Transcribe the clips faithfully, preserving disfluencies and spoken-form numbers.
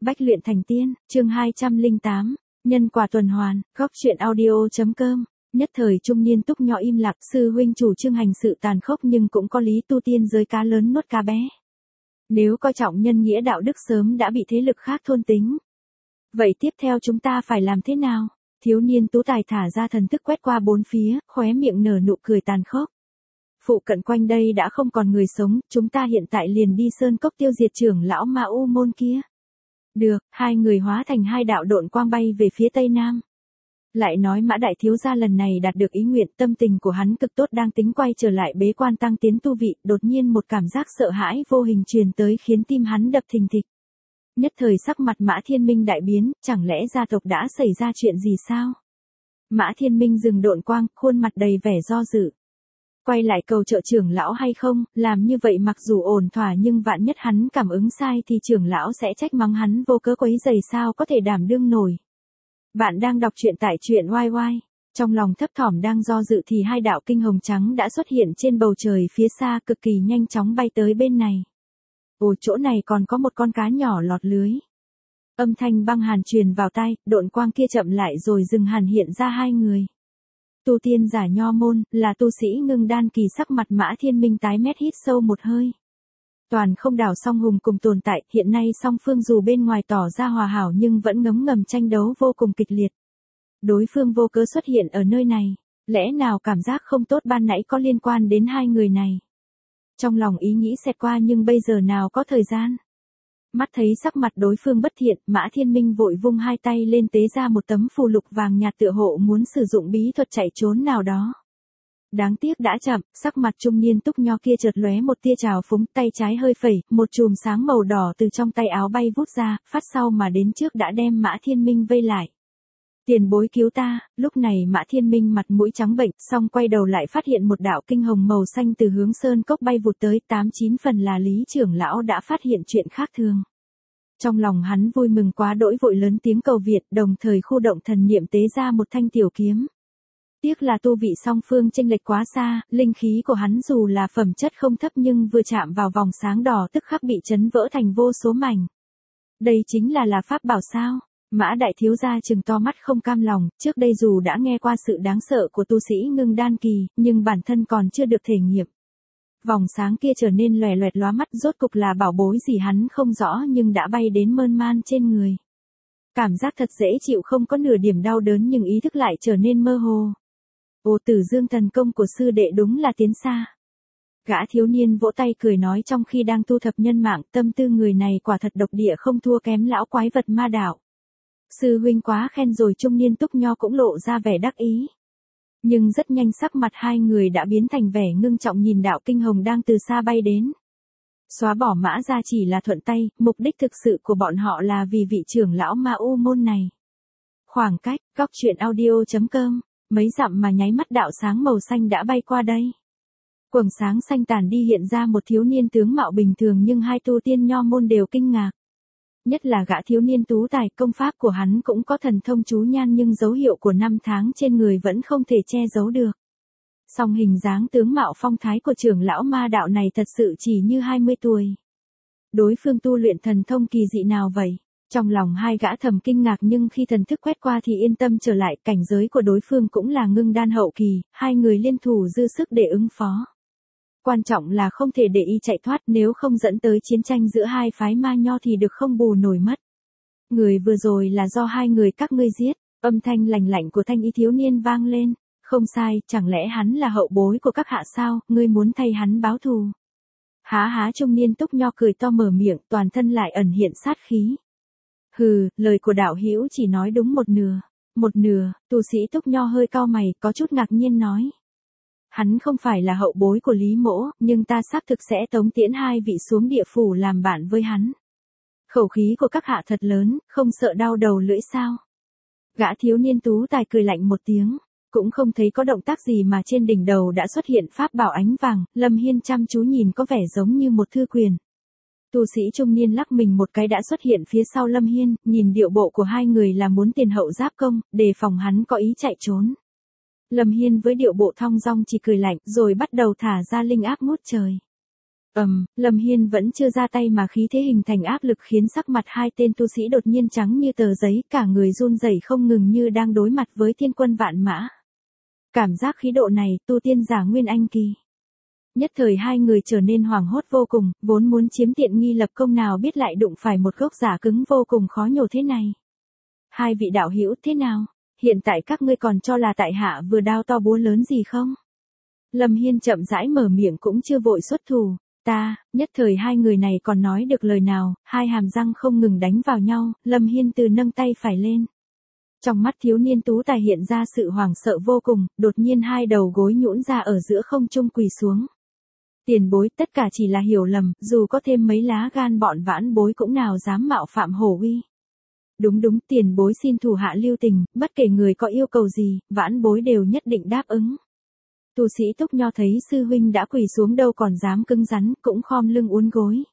Bách luyện thành tiên, chương hai trăm lẻ tám, nhân quả tuần hoàn, góc truyện audio.com. Nhất thời trung niên Túc Nho im lặng, sư huynh chủ trương hành sự tàn khốc nhưng cũng có lý, tu tiên giới cá lớn nuốt cá bé. Nếu coi trọng nhân nghĩa đạo đức sớm đã bị thế lực khác thôn tính. Vậy tiếp theo chúng ta phải làm thế nào? Thiếu niên Tú Tài thả ra thần thức quét qua bốn phía, khóe miệng nở nụ cười tàn khốc. Phụ cận quanh đây đã không còn người sống, chúng ta hiện tại liền đi sơn cốc tiêu diệt trưởng lão Ma U môn kia. Được, hai người hóa thành hai đạo độn quang bay về phía tây nam. Lại nói Mã đại thiếu gia lần này đạt được ý nguyện, tâm tình của hắn cực tốt, đang tính quay trở lại bế quan tăng tiến tu vị, đột nhiên một cảm giác sợ hãi vô hình truyền tới khiến tim hắn đập thình thịch. Nhất thời sắc mặt Mã Thiên Minh đại biến, chẳng lẽ gia tộc đã xảy ra chuyện gì sao? Mã Thiên Minh dừng độn quang, khuôn mặt đầy vẻ do dự. Quay lại cầu trợ trưởng lão hay không, làm như vậy mặc dù ổn thỏa nhưng vạn nhất hắn cảm ứng sai thì trưởng lão sẽ trách mắng hắn vô cớ quấy rầy, sao có thể đảm đương nổi. Bạn đang đọc truyện tại truyện oai oai. Trong lòng thấp thỏm đang do dự thì hai đạo kinh hồng trắng đã xuất hiện trên bầu trời phía xa, cực kỳ nhanh chóng bay tới bên này. Ồ, chỗ này còn có một con cá nhỏ lọt lưới. Âm thanh băng hàn truyền vào tai, độn quang kia chậm lại rồi dừng hàn, hiện ra hai người. Tu tiên giả Nho môn, là tu sĩ ngưng đan kỳ. Sắc mặt Mã Thiên Minh tái mét, hít sâu một hơi. Toàn không đảo song hùng cùng tồn tại, hiện nay song phương dù bên ngoài tỏ ra hòa hảo nhưng vẫn ngấm ngầm tranh đấu vô cùng kịch liệt. Đối phương vô cớ xuất hiện ở nơi này, lẽ nào cảm giác không tốt ban nãy có liên quan đến hai người này? Trong lòng ý nghĩ xẹt qua nhưng bây giờ nào có thời gian. Mắt thấy sắc mặt đối phương bất thiện, Mã Thiên Minh vội vung hai tay lên tế ra một tấm phù lục vàng nhạt, tựa hộ muốn sử dụng bí thuật chạy trốn nào đó. Đáng tiếc đã chậm, sắc mặt trung niên Túc Nho kia chợt lóe một tia trào phúng, tay trái hơi phẩy, một chùm sáng màu đỏ từ trong tay áo bay vút ra, phát sau mà đến trước đã đem Mã Thiên Minh vây lại. Tiền bối cứu ta. Lúc này Mã Thiên Minh mặt mũi trắng bệch, xong quay đầu lại phát hiện một đạo kinh hồng màu xanh từ hướng sơn cốc bay vụt tới, tám chín phần là Lý trưởng lão đã phát hiện chuyện khác thường. Trong lòng hắn vui mừng quá đỗi, vội lớn tiếng cầu Việt, đồng thời khu động thần niệm tế ra một thanh tiểu kiếm. Tiếc là tu vị song phương chênh lệch quá xa, linh khí của hắn dù là phẩm chất không thấp nhưng vừa chạm vào vòng sáng đỏ tức khắc bị chấn vỡ thành vô số mảnh. Đây chính là là pháp bảo sao? Mã đại thiếu gia trừng to mắt không cam lòng, trước đây dù đã nghe qua sự đáng sợ của tu sĩ ngưng đan kỳ, nhưng bản thân còn chưa được thể nghiệm. Vòng sáng kia trở nên lòe loẹt lóa mắt, rốt cục là bảo bối gì hắn không rõ nhưng đã bay đến mơn man trên người. Cảm giác thật dễ chịu, không có nửa điểm đau đớn nhưng ý thức lại trở nên mơ hồ. Ồ, Tử Dương thần công của sư đệ đúng là tiến xa. Gã thiếu niên vỗ tay cười nói trong khi đang thu thập nhân mạng, tâm tư người này quả thật độc địa, không thua kém lão quái vật ma đạo. Sư huynh quá khen rồi. Trung niên Túc Nho cũng lộ ra vẻ đắc ý. Nhưng rất nhanh sắc mặt hai người đã biến thành vẻ ngưng trọng, nhìn đạo kinh hồng đang từ xa bay đến. Xóa bỏ Mã ra chỉ là thuận tay, mục đích thực sự của bọn họ là vì vị trưởng lão Ma U môn này. Khoảng cách, góc truyện audio.com, mấy dặm mà nháy mắt đạo sáng màu xanh đã bay qua đây. Quầng sáng xanh tàn đi, hiện ra một thiếu niên tướng mạo bình thường nhưng hai tu tiên Nho môn đều kinh ngạc. Nhất là gã thiếu niên Tú Tài, công pháp của hắn cũng có thần thông chú nhan nhưng dấu hiệu của năm tháng trên người vẫn không thể che giấu được. Song hình dáng tướng mạo phong thái của trưởng lão ma đạo này thật sự chỉ như hai mươi tuổi. Đối phương tu luyện thần thông kỳ dị nào vậy? Trong lòng hai gã thầm kinh ngạc nhưng khi thần thức quét qua thì yên tâm trở lại, cảnh giới của đối phương cũng là ngưng đan hậu kỳ, hai người liên thủ dư sức để ứng phó. Quan trọng là không thể để y chạy thoát, nếu không dẫn tới chiến tranh giữa hai phái ma nho thì được không bù nổi mất. Người vừa rồi là do hai người các ngươi giết. Âm thanh lành lạnh của thanh y thiếu niên vang lên. Không sai, chẳng lẽ hắn là hậu bối của các hạ sao, ngươi muốn thay hắn báo thù? Há há, trung niên Túc Nho cười to mở miệng, toàn thân lại ẩn hiện sát khí. Hừ, lời của đạo hữu chỉ nói đúng một nửa. Một nửa. Tu sĩ Túc Nho hơi cau mày, có chút ngạc nhiên nói. Hắn không phải là hậu bối của Lý Mỗ, nhưng ta xác thực sẽ tống tiễn hai vị xuống địa phủ làm bạn với hắn. Khẩu khí của các hạ thật lớn, không sợ đau đầu lưỡi sao? Gã thiếu niên Tú Tài cười lạnh một tiếng, cũng không thấy có động tác gì mà trên đỉnh đầu đã xuất hiện pháp bảo ánh vàng. Lâm Hiên chăm chú nhìn có vẻ giống như một thư quyền. Tu sĩ trung niên lắc mình một cái đã xuất hiện phía sau Lâm Hiên, nhìn điệu bộ của hai người là muốn tiền hậu giáp công, đề phòng hắn có ý chạy trốn. Lâm Hiên với điệu bộ thong dong chỉ cười lạnh rồi bắt đầu thả ra linh áp ngút trời. Ầm, Lâm Hiên vẫn chưa ra tay mà khí thế hình thành áp lực khiến sắc mặt hai tên tu sĩ đột nhiên trắng như tờ giấy, cả người run rẩy không ngừng như đang đối mặt với thiên quân vạn mã. Cảm giác khí độ này, tu tiên giả Nguyên Anh kỳ. Nhất thời hai người trở nên hoảng hốt vô cùng, vốn muốn chiếm tiện nghi lập công nào biết lại đụng phải một gốc giả cứng vô cùng khó nhổ thế này. Hai vị đạo hữu thế nào? Hiện tại các ngươi còn cho là tại hạ vừa đao to búa lớn gì không? Lâm Hiên chậm rãi mở miệng cũng chưa vội xuất thủ. Ta, nhất thời hai người này còn nói được lời nào, hai hàm răng không ngừng đánh vào nhau, Lâm Hiên từ nâng tay phải lên. Trong mắt thiếu niên tú tài hiện ra sự hoảng sợ vô cùng, đột nhiên hai đầu gối nhũn ra ở giữa không trung quỳ xuống. Tiền bối, tất cả chỉ là hiểu lầm, dù có thêm mấy lá gan bọn vãn bối cũng nào dám mạo phạm hổ uy. Đúng đúng, tiền bối xin thủ hạ lưu tình, bất kể người có yêu cầu gì, vãn bối đều nhất định đáp ứng. Tu sĩ Túc Nho thấy sư huynh đã quỳ xuống đâu còn dám cứng rắn, cũng khom lưng uốn gối.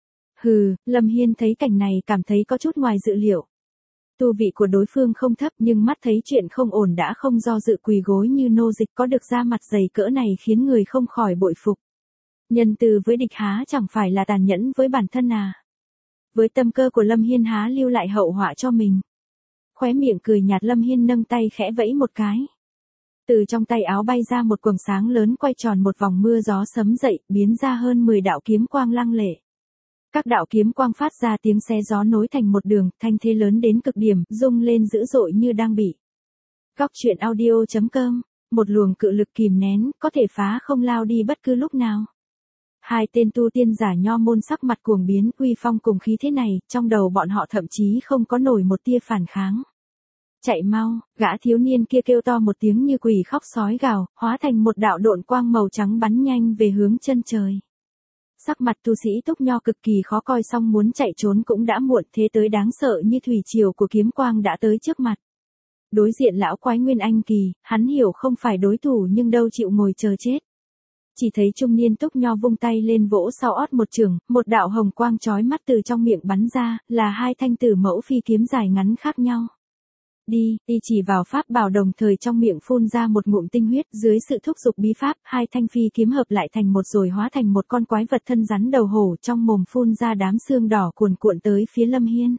Hừ, Lâm Hiên thấy cảnh này cảm thấy có chút ngoài dự liệu. Tu vị của đối phương không thấp nhưng mắt thấy chuyện không ổn đã không do dự quỳ gối như nô dịch, có được da mặt dày cỡ này khiến người không khỏi bội phục. Nhân từ với địch há chẳng phải là tàn nhẫn với bản thân à. Với tâm cơ của Lâm Hiên há lưu lại hậu họa cho mình. Khóe miệng cười nhạt, Lâm Hiên nâng tay khẽ vẫy một cái. Từ trong tay áo bay ra một quầng sáng lớn quay tròn một vòng, mưa gió sấm dậy, biến ra hơn mười đạo kiếm quang lăng lệ. Các đạo kiếm quang phát ra tiếng xé gió nối thành một đường, thanh thế lớn đến cực điểm, rung lên dữ dội như đang bị. Góc truyện audio chấm com, một luồng cự lực kìm nén, có thể phá không lao đi bất cứ lúc nào. Hai tên tu tiên giả Nho môn sắc mặt cuồng biến, uy phong cùng khí thế này, trong đầu bọn họ thậm chí không có nổi một tia phản kháng. Chạy mau, gã thiếu niên kia kêu to một tiếng như quỷ khóc sói gào, hóa thành một đạo độn quang màu trắng bắn nhanh về hướng chân trời. Sắc mặt tu sĩ Túc Nho cực kỳ khó coi, xong muốn chạy trốn cũng đã muộn, thế tới đáng sợ như thủy triều của kiếm quang đã tới trước mặt. Đối diện lão quái Nguyên Anh kỳ, hắn hiểu không phải đối thủ nhưng đâu chịu ngồi chờ chết. Chỉ thấy trung niên Túc Nho vung tay lên vỗ sau ót một chưởng, một đạo hồng quang chói mắt từ trong miệng bắn ra, là hai thanh tử mẫu phi kiếm dài ngắn khác nhau. Đi, đi chỉ vào pháp bảo đồng thời trong miệng phun ra một ngụm tinh huyết, dưới sự thúc giục bí pháp, hai thanh phi kiếm hợp lại thành một rồi hóa thành một con quái vật thân rắn đầu hổ, trong mồm phun ra đám xương đỏ cuồn cuộn tới phía Lâm Hiên.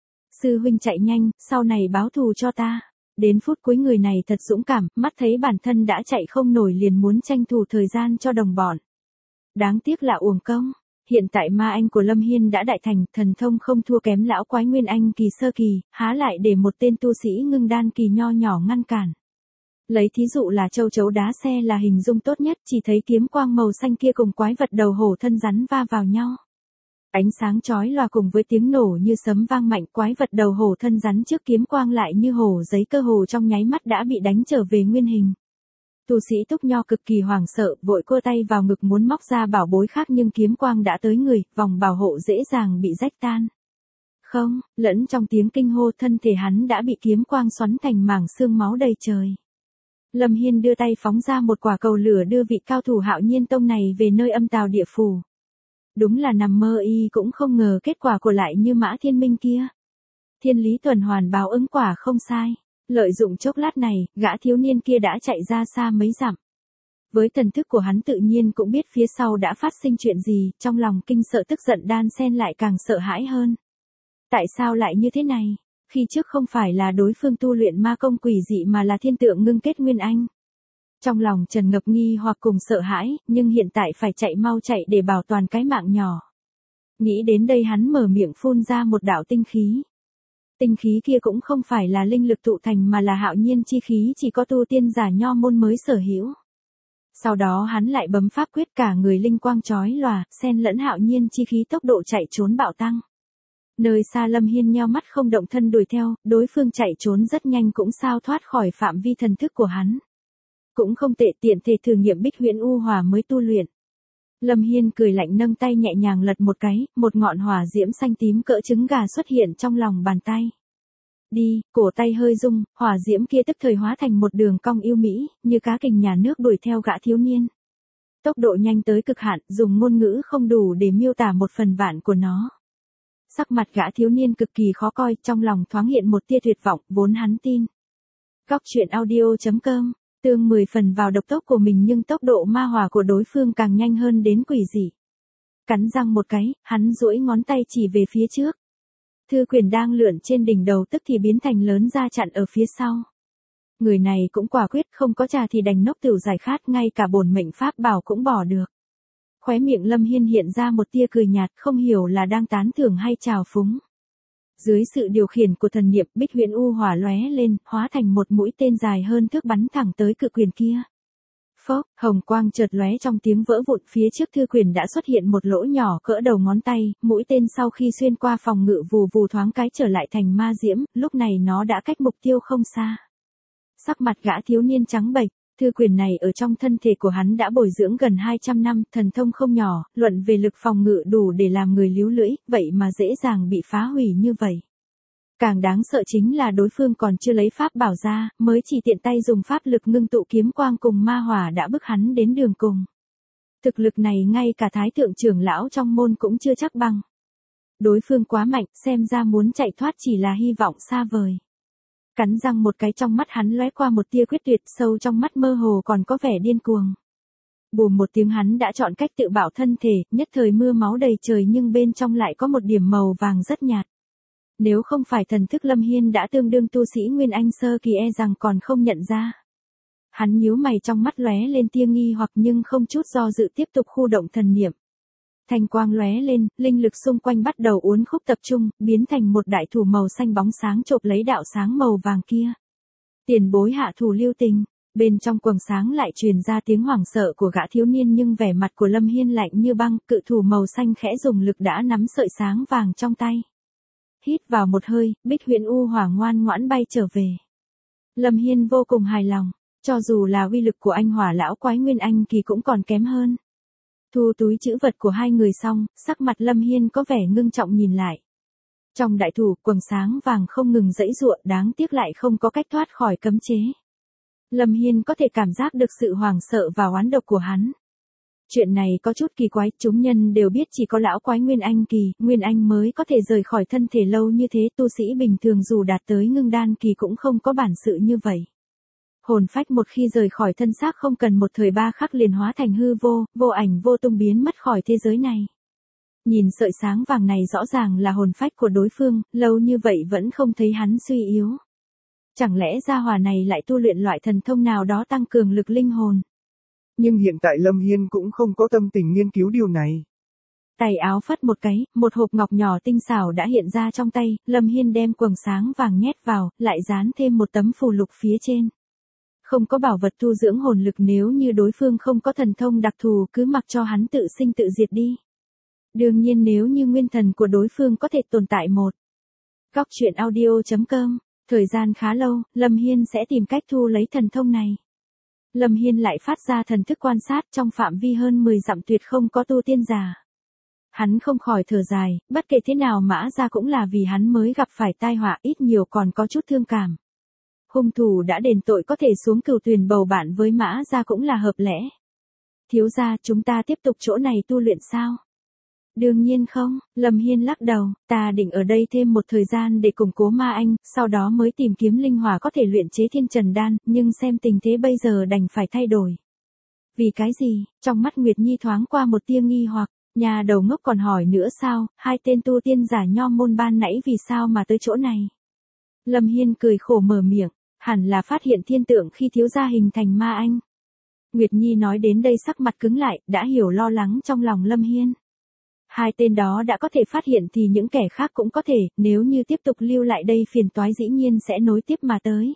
Sư huynh chạy nhanh, sau này báo thù cho ta. Đến phút cuối người này thật dũng cảm, mắt thấy bản thân đã chạy không nổi liền muốn tranh thủ thời gian cho đồng bọn. Đáng tiếc là uổng công. Hiện tại ma anh của Lâm Hiên đã đại thành, thần thông không thua kém lão quái Nguyên Anh kỳ sơ kỳ, há lại để một tên tu sĩ ngưng đan kỳ nho nhỏ ngăn cản. Lấy thí dụ là châu chấu đá xe là hình dung tốt nhất, chỉ thấy kiếm quang màu xanh kia cùng quái vật đầu hổ thân rắn va vào nhau. Ánh sáng chói lòa cùng với tiếng nổ như sấm vang mạnh, quái vật đầu hổ thân rắn trước kiếm quang lại như hổ giấy, cơ hồ trong nháy mắt đã bị đánh trở về nguyên hình. Tu sĩ Túc Nho cực kỳ hoảng sợ, vội cua tay vào ngực muốn móc ra bảo bối khác nhưng kiếm quang đã tới người, vòng bảo hộ dễ dàng bị rách tan. Không, lẫn trong tiếng kinh hô thân thể hắn đã bị kiếm quang xoắn thành mảng xương máu đầy trời. Lâm Hiên đưa tay phóng ra một quả cầu lửa đưa vị cao thủ Hạo Nhiên Tông này về nơi âm tào địa phủ. Đúng là nằm mơ y cũng không ngờ kết quả của lại như Mã Thiên Minh kia. Thiên lý tuần hoàn báo ứng quả không sai. Lợi dụng chốc lát này, gã thiếu niên kia đã chạy ra xa mấy dặm. Với thần thức của hắn tự nhiên cũng biết phía sau đã phát sinh chuyện gì, trong lòng kinh sợ tức giận đan xen lại càng sợ hãi hơn. Tại sao lại như thế này? Khi trước không phải là đối phương tu luyện ma công quỷ dị mà là thiên tượng ngưng kết Nguyên Anh. Trong lòng tràn ngập nghi hoặc cùng sợ hãi, nhưng hiện tại phải chạy mau chạy để bảo toàn cái mạng nhỏ. Nghĩ đến đây hắn mở miệng phun ra một đạo tinh khí. Tinh khí kia cũng không phải là linh lực tụ thành mà là hạo nhiên chi khí, chỉ có tu tiên giả Nho môn mới sở hữu. Sau đó hắn lại bấm pháp quyết, cả người linh quang chói lòa, xen lẫn hạo nhiên chi khí, tốc độ chạy trốn bạo tăng. Nơi xa Lâm Hiên nheo mắt không động thân đuổi theo, đối phương chạy trốn rất nhanh cũng sao thoát khỏi phạm vi thần thức của hắn. Cũng không tệ, tiện thể thử nghiệm Bích Huyễn U Hỏa mới tu luyện. Lâm Hiên cười lạnh nâng tay nhẹ nhàng lật một cái, một ngọn hỏa diễm xanh tím cỡ trứng gà xuất hiện trong lòng bàn tay. Đi, cổ tay hơi rung, hỏa diễm kia tức thời hóa thành một đường cong yêu mỹ, như cá kình nhà nước đuổi theo gã thiếu niên. Tốc độ nhanh tới cực hạn, dùng ngôn ngữ không đủ để miêu tả một phần vạn của nó. Sắc mặt gã thiếu niên cực kỳ khó coi, trong lòng thoáng hiện một tia tuyệt vọng, vốn hắn tin. Góc truyện audio chấm com, tương mười phần vào độc tốc của mình nhưng tốc độ ma hỏa của đối phương càng nhanh hơn đến quỷ dị. Cắn răng một cái, hắn duỗi ngón tay chỉ về phía trước. Thư quyển đang lượn trên đỉnh đầu tức thì biến thành lớn ra chặn ở phía sau. Người này cũng quả quyết, không có trà thì đành nốc tửu giải khát, ngay cả bổn mệnh pháp bảo cũng bỏ được. Khóe miệng Lâm Hiên hiện ra một tia cười nhạt, không hiểu là đang tán thưởng hay trào phúng. Dưới sự điều khiển của thần niệm, Bích Huyễn U hỏa lóe lên, hóa thành một mũi tên dài hơn thước bắn thẳng tới cự quyền kia. Phốc, hồng quang chợt lóe trong tiếng vỡ vụn, phía trước thư quyền đã xuất hiện một lỗ nhỏ cỡ đầu ngón tay, mũi tên sau khi xuyên qua phòng ngự vù vù thoáng cái trở lại thành ma diễm, lúc này nó đã cách mục tiêu không xa. Sắc mặt gã thiếu niên trắng bệch, thư quyền này ở trong thân thể của hắn đã bồi dưỡng gần hai trăm năm, thần thông không nhỏ, luận về lực phòng ngự đủ để làm người líu lưỡi, vậy mà dễ dàng bị phá hủy như vậy. Càng đáng sợ chính là đối phương còn chưa lấy pháp bảo ra, mới chỉ tiện tay dùng pháp lực ngưng tụ kiếm quang cùng ma hỏa đã bức hắn đến đường cùng. Thực lực này ngay cả thái thượng trưởng lão trong môn cũng chưa chắc bằng. Đối phương quá mạnh, xem ra muốn chạy thoát chỉ là hy vọng xa vời. Cắn răng một cái, trong mắt hắn lóe qua một tia quyết tuyệt, sâu trong mắt mơ hồ còn có vẻ điên cuồng. Bùm một tiếng, hắn đã chọn cách tự bảo thân thể, nhất thời mưa máu đầy trời nhưng bên trong lại có một điểm màu vàng rất nhạt. Nếu không phải thần thức Lâm Hiên đã tương đương tu sĩ Nguyên Anh sơ kỳ e rằng còn không nhận ra. Hắn nhíu mày, trong mắt lóe lên tia nghi hoặc nhưng không chút do dự tiếp tục khu động thần niệm. Thanh quang lóe lên, linh lực xung quanh bắt đầu uốn khúc tập trung, biến thành một đại thủ màu xanh bóng sáng chộp lấy đạo sáng màu vàng kia. Tiền bối hạ thủ lưu tình, bên trong quầng sáng lại truyền ra tiếng hoảng sợ của gã thiếu niên nhưng vẻ mặt của Lâm Hiên lạnh như băng, cự thủ màu xanh khẽ dùng lực đã nắm sợi sáng vàng trong tay. Hít vào một hơi, Bích Huyễn U hỏa ngoan ngoãn bay trở về. Lâm Hiên vô cùng hài lòng, cho dù là uy lực của anh hỏa lão quái Nguyên Anh kỳ cũng còn kém hơn. Thu túi trữ vật của hai người xong, sắc mặt Lâm Hiên có vẻ ngưng trọng nhìn lại. Trong đại thủ, quầng sáng vàng không ngừng giãy giụa, đáng tiếc lại không có cách thoát khỏi cấm chế. Lâm Hiên có thể cảm giác được sự hoảng sợ và oán độc của hắn. Chuyện này có chút kỳ quái, chúng nhân đều biết chỉ có lão quái Nguyên Anh kỳ, Nguyên Anh mới có thể rời khỏi thân thể lâu như thế, tu sĩ bình thường dù đạt tới ngưng đan kỳ cũng không có bản sự như vậy. Hồn phách một khi rời khỏi thân xác không cần một thời ba khắc liền hóa thành hư vô, vô ảnh vô tung biến mất khỏi thế giới này. Nhìn sợi sáng vàng này rõ ràng là hồn phách của đối phương, lâu như vậy vẫn không thấy hắn suy yếu. Chẳng lẽ gia hỏa này lại tu luyện loại thần thông nào đó tăng cường lực linh hồn? Nhưng hiện tại Lâm Hiên cũng không có tâm tình nghiên cứu điều này. Tay áo phất một cái, một hộp ngọc nhỏ tinh xảo đã hiện ra trong tay, Lâm Hiên đem quầng sáng vàng nhét vào, lại dán thêm một tấm phù lục phía trên. Không có bảo vật tu dưỡng hồn lực, nếu như đối phương không có thần thông đặc thù cứ mặc cho hắn tự sinh tự diệt đi. Đương nhiên nếu như nguyên thần của đối phương có thể tồn tại một. Góc truyện audio chấm com, thời gian khá lâu, Lâm Hiên sẽ tìm cách thu lấy thần thông này. Lâm Hiên lại phát ra thần thức quan sát, trong phạm vi hơn mười dặm tuyệt không có tu tiên giả. Hắn không khỏi thở dài, bất kể thế nào Mã Gia cũng là vì hắn mới gặp phải tai họa, ít nhiều còn có chút thương cảm. Hung thủ đã đền tội có thể xuống cửu tuyền bầu bạn với Mã Gia cũng là hợp lẽ. Thiếu gia, chúng ta tiếp tục chỗ này tu luyện sao? Đương nhiên không, Lâm Hiên lắc đầu, ta định ở đây thêm một thời gian để củng cố ma anh, sau đó mới tìm kiếm linh hỏa có thể luyện chế thiên trần đan, nhưng xem tình thế bây giờ đành phải thay đổi. Vì cái gì? Trong mắt Nguyệt Nhi thoáng qua một tia nghi hoặc, nhà đầu ngốc còn hỏi nữa sao, hai tên tu tiên giả nho môn ban nãy vì sao mà tới chỗ này? Lâm Hiên cười khổ mở miệng, hẳn là phát hiện thiên tượng khi thiếu gia hình thành ma anh. Nguyệt Nhi nói đến đây sắc mặt cứng lại, đã hiểu lo lắng trong lòng Lâm Hiên. Hai tên đó đã có thể phát hiện thì những kẻ khác cũng có thể, nếu như tiếp tục lưu lại đây phiền toái dĩ nhiên sẽ nối tiếp mà tới.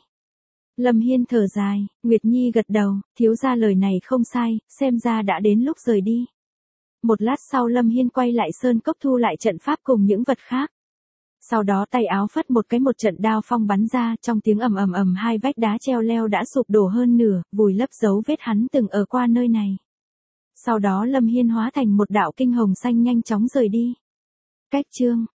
Lâm Hiên thở dài, Nguyệt Nhi gật đầu, thiếu gia lời này không sai, xem ra đã đến lúc rời đi. Một lát sau Lâm Hiên quay lại sơn cốc thu lại trận pháp cùng những vật khác. Sau đó tay áo phất một cái, một trận đao phong bắn ra, trong tiếng ầm ầm ầm hai vách đá treo leo đã sụp đổ hơn nửa, vùi lấp dấu vết hắn từng ở qua nơi này. Sau đó Lâm Hiên hóa thành một đạo kinh hồng xanh nhanh chóng rời đi. Cách chương